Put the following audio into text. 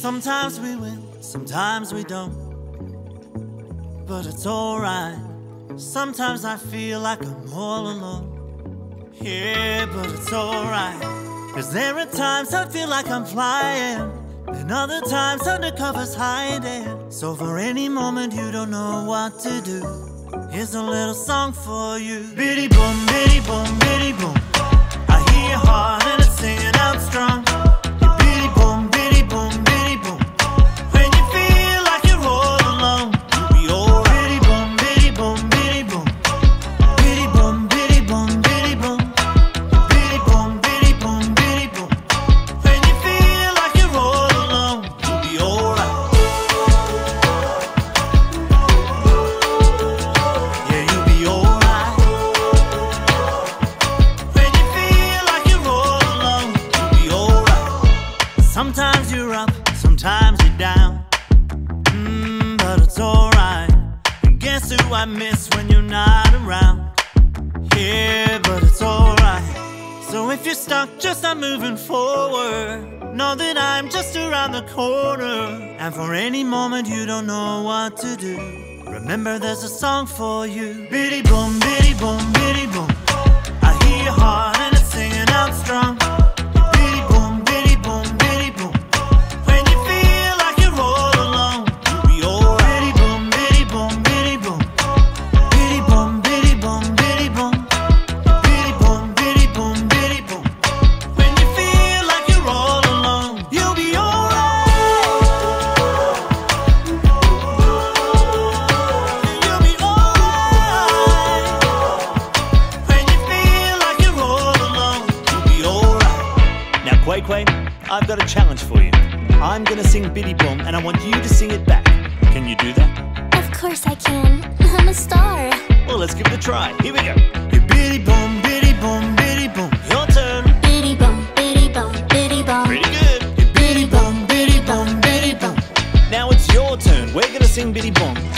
Sometimes we win, sometimes we don't, but it's alright. Sometimes I feel like I'm all alone. Yeah, but it's alright. 'Cause there are times I feel like I'm flying, and other times undercover's hiding. So for any moment you don't know what to do, here's a little song for you. Biddy boom, biddy boom, biddy boom. I hear your heart and it's singing out strong. Biddy boom, biddy boom, biddy boom. When you feel like you're all alone, you'll be alright. Biddy boom, biddy boom, biddy boom. Biddy boom, biddy boom, biddy boom. Biddy boom, biddy boom, biddy boom. When you feel like you're all alone, you'll be alright. Yeah, you'll be alright. When you feel like you're all alone, you'll be alright. Sometimes you're up, sometimes you're down, but it's alright. And guess who I miss when you're not around? Yeah, but it's alright. So if you're stuck, just start moving forward. Know that I'm just around the corner, and for any moment you don't know what to do, remember there's a song for you. Biddy boom, biddy boom, biddy boom. I hear your heart and it's singing out strong. Biddy boom, biddy boom, biddy boom. When you feel like you're all alone, you'll be alright. Biddy boom, biddy boom, biddy boom. Biddy boom, biddy boom, biddy boom. Biddy boom, biddy boom, biddy boom. When you feel like you're all alone, you'll be alright. You'll be alright. When you feel like you're all alone, you'll be alright. Now, Quay Quay, I've got a challenge for you. I'm gonna sing Biddy Boom, and I want you to sing it back. Can you do that? Of course I can. I'm a star. Well, let's give it a try. Here we go. You biddy boom, biddy boom, biddy boom. Your turn. Biddy bum, biddy bum, biddy bum. Pretty good. You biddy boom, biddy boom, biddy boom. Now it's your turn. We're gonna sing Biddy Boom.